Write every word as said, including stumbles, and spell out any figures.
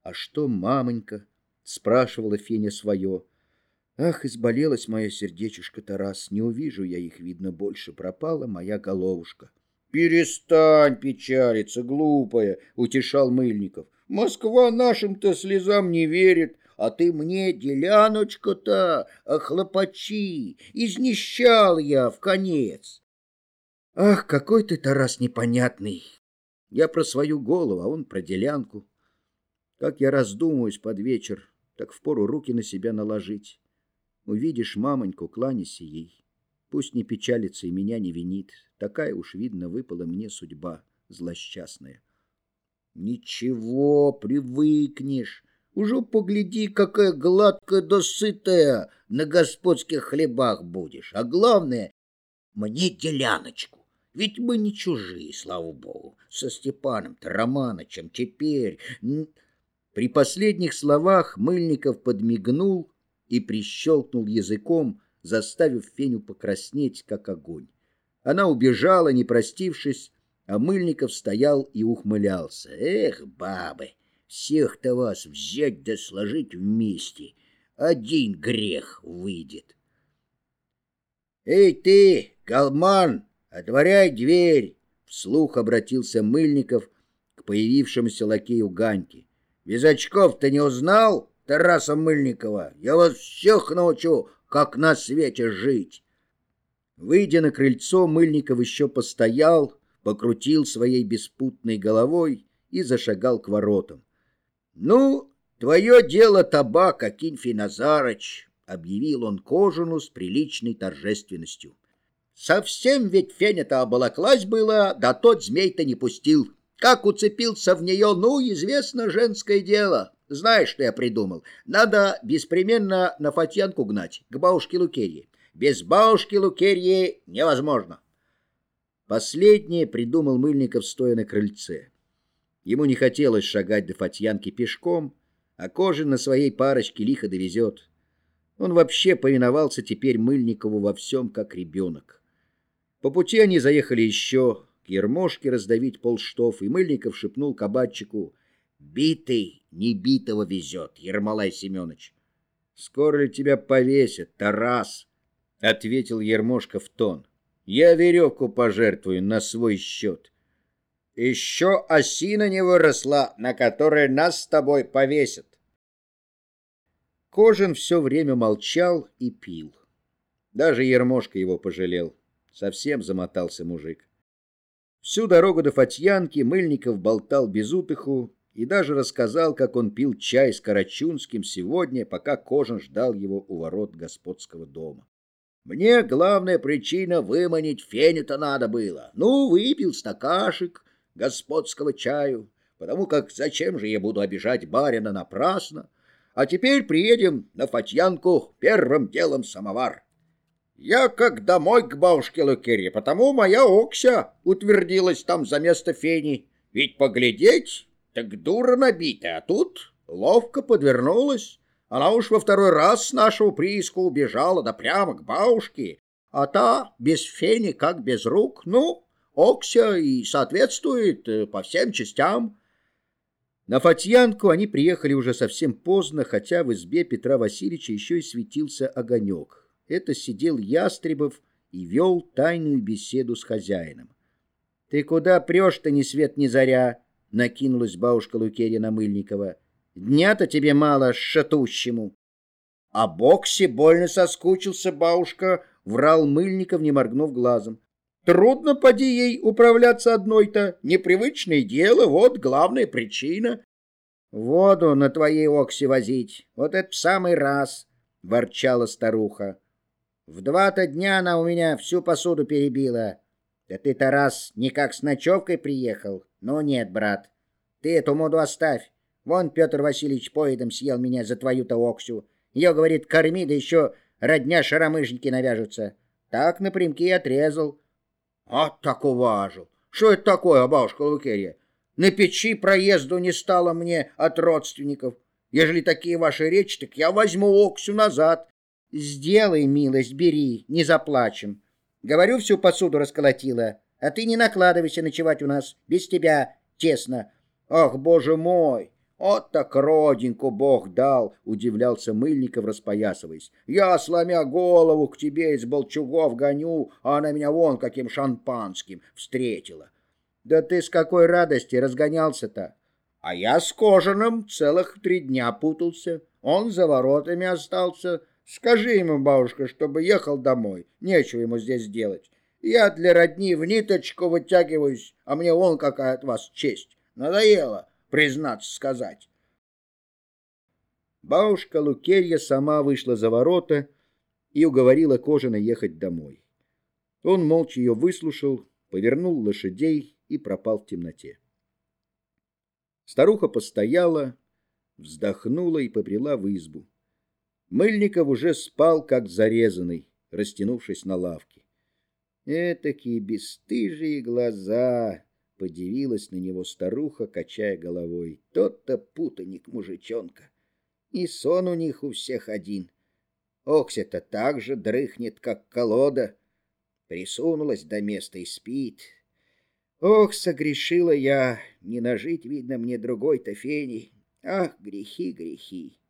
А что мамонька? Спрашивала Феня свое. Ах, изболелась моя сердечушка-то раз, не увижу я их, видно, больше, пропала моя головушка. Перестань печалиться, глупая, утешал Мыльников. Москва нашим-то слезам не верит, а ты мне, деляночка-то, охлопочи, изнищал я в конец. Ах, какой ты, Тарас, непонятный. Я про свою голову, а он про делянку. Как я раздумываюсь под вечер, так впору руки на себя наложить. Увидишь мамоньку, кланяйся ей. Пусть не печалится и меня не винит. Такая уж, видно, выпала мне судьба злосчастная. Ничего, привыкнешь. Уже погляди, какая гладкая да сытая на господских хлебах будешь. А главное, мне деляночку. Ведь мы не чужие, слава богу. Со Степаном-то Романычем теперь... При последних словах Мыльников подмигнул и прищелкнул языком, заставив Феню покраснеть, как огонь. Она убежала, не простившись, а Мыльников стоял и ухмылялся. Эх, бабы, всех-то вас взять да сложить вместе. Один грех выйдет. Эй ты, Галман, отворяй дверь! Вслух обратился Мыльников к появившемуся лакею Ганьке. Без очков-то не узнал, Тараса Мыльникова? Я вас всех научу, как на свете жить. Выйдя на крыльцо, Мыльников еще постоял, покрутил своей беспутной головой и зашагал к воротам. — Ну, твое дело табак, Акинфий Назарыч, — объявил он Кожину с приличной торжественностью. — Совсем ведь Феня-то оболоклась была, да тот змей-то не пустил. Как уцепился в нее, ну, известно женское дело. Знаешь, что я придумал? Надо беспременно на Фатьянку гнать, к бабушке Лукерье. Без бабушки Лукерьи невозможно. Последнее придумал Мыльников, стоя на крыльце. Ему не хотелось шагать до Фатьянки пешком, а Кожин на своей парочке лихо довезет. Он вообще повиновался теперь Мыльникову во всем, как ребенок. По пути они заехали еще к Ермошке раздавить полштов, и Мыльников шепнул кабачику: «Битый не битого везет, Ермолай Семенович». «Скоро ли тебя повесят, Тарас?» — ответил Ермошка в тон. «Я веревку пожертвую на свой счет». «Еще осина не выросла, на которой нас с тобой повесят». Кожин все время молчал и пил. Даже Ермошка его пожалел. Совсем замотался мужик. Всю дорогу до Фатьянки Мыльников болтал без утыху и даже рассказал, как он пил чай с Карачунским сегодня, пока Кожин ждал его у ворот господского дома. «Мне главная причина выманить Феню-то надо было. Ну, выпил стакашек господского чаю, потому как зачем же я буду обижать барина напрасно? А теперь приедем на Фатьянку, первым делом самовар. Я как домой к бабушке Лукерье, потому моя Окся утвердилась там за место Фени. Ведь поглядеть, так дура набитая, а тут ловко подвернулась. Она уж во второй раз с нашего прииска убежала, да прямо к бабушке. А та без Фени как без рук. Ну, Окся и соответствует по всем частям». На Фатьянку они приехали уже совсем поздно, хотя в избе Петра Васильевича еще и светился огонек. Это сидел Ястребов и вел тайную беседу с хозяином. — Ты куда прешь-то, ни свет ни заря? — накинулась бабушка Лукерья на Мыльникова. — Дня-то тебе мало, шатущему. — А Боксе больно соскучился, бабушка, — врал Мыльников, не моргнув глазом. — Трудно, поди ей, управляться одной-то. Непривычное дело, вот главная причина. — Воду на твоей Оксе возить, вот это в самый раз, — ворчала старуха. В два-то дня она у меня всю посуду перебила. Да ты, Тарас, никак с ночевкой приехал? Ну нет, брат, ты эту моду оставь. Вон Петр Васильевич поедом съел меня за твою-то Оксю. Ее, говорит, корми, да еще родня шаромыжники навяжутся. Так напрямки и отрезал. А так уважил. Что это такое, бабушка Лукерья? На печи проезду не стало мне от родственников. Ежели такие ваши речи, так я возьму Оксю назад. Сделай милость, бери, не заплачем. Говорю, всю посуду расколотила, а ты не накладывайся ночевать у нас, без тебя тесно. Ах, боже мой, Вот так родинку Бог дал, удивлялся Мыльников, распоясываясь. Я, сломя голову, к тебе из Болчугов гоню, а она меня вон каким шампанским встретила. Да ты с какой радости разгонялся-то? А я с Кожаным целых три дня путался. Он за воротами остался. Скажи ему, бабушка, чтобы ехал домой. Нечего ему здесь делать. Я для родни в ниточку вытягиваюсь, а мне вон какая от вас честь. Надоело, признаться сказать. Бабушка Лукерья сама вышла за ворота и уговорила Кожина ехать домой. Он молча ее выслушал, повернул лошадей и пропал в темноте. Старуха постояла, вздохнула и побрела в избу. Мыльников уже спал, как зарезанный, растянувшись на лавке. Этакие бесстыжие глаза! — подивилась на него старуха, качая головой. Тот-то путаник мужичонка. И сон у них у всех один. Окся-то так же дрыхнет, как колода. Присунулась до места и спит. Ох, согрешила я, не нажить, видно, мне другой-то фени. Ах, грехи, грехи.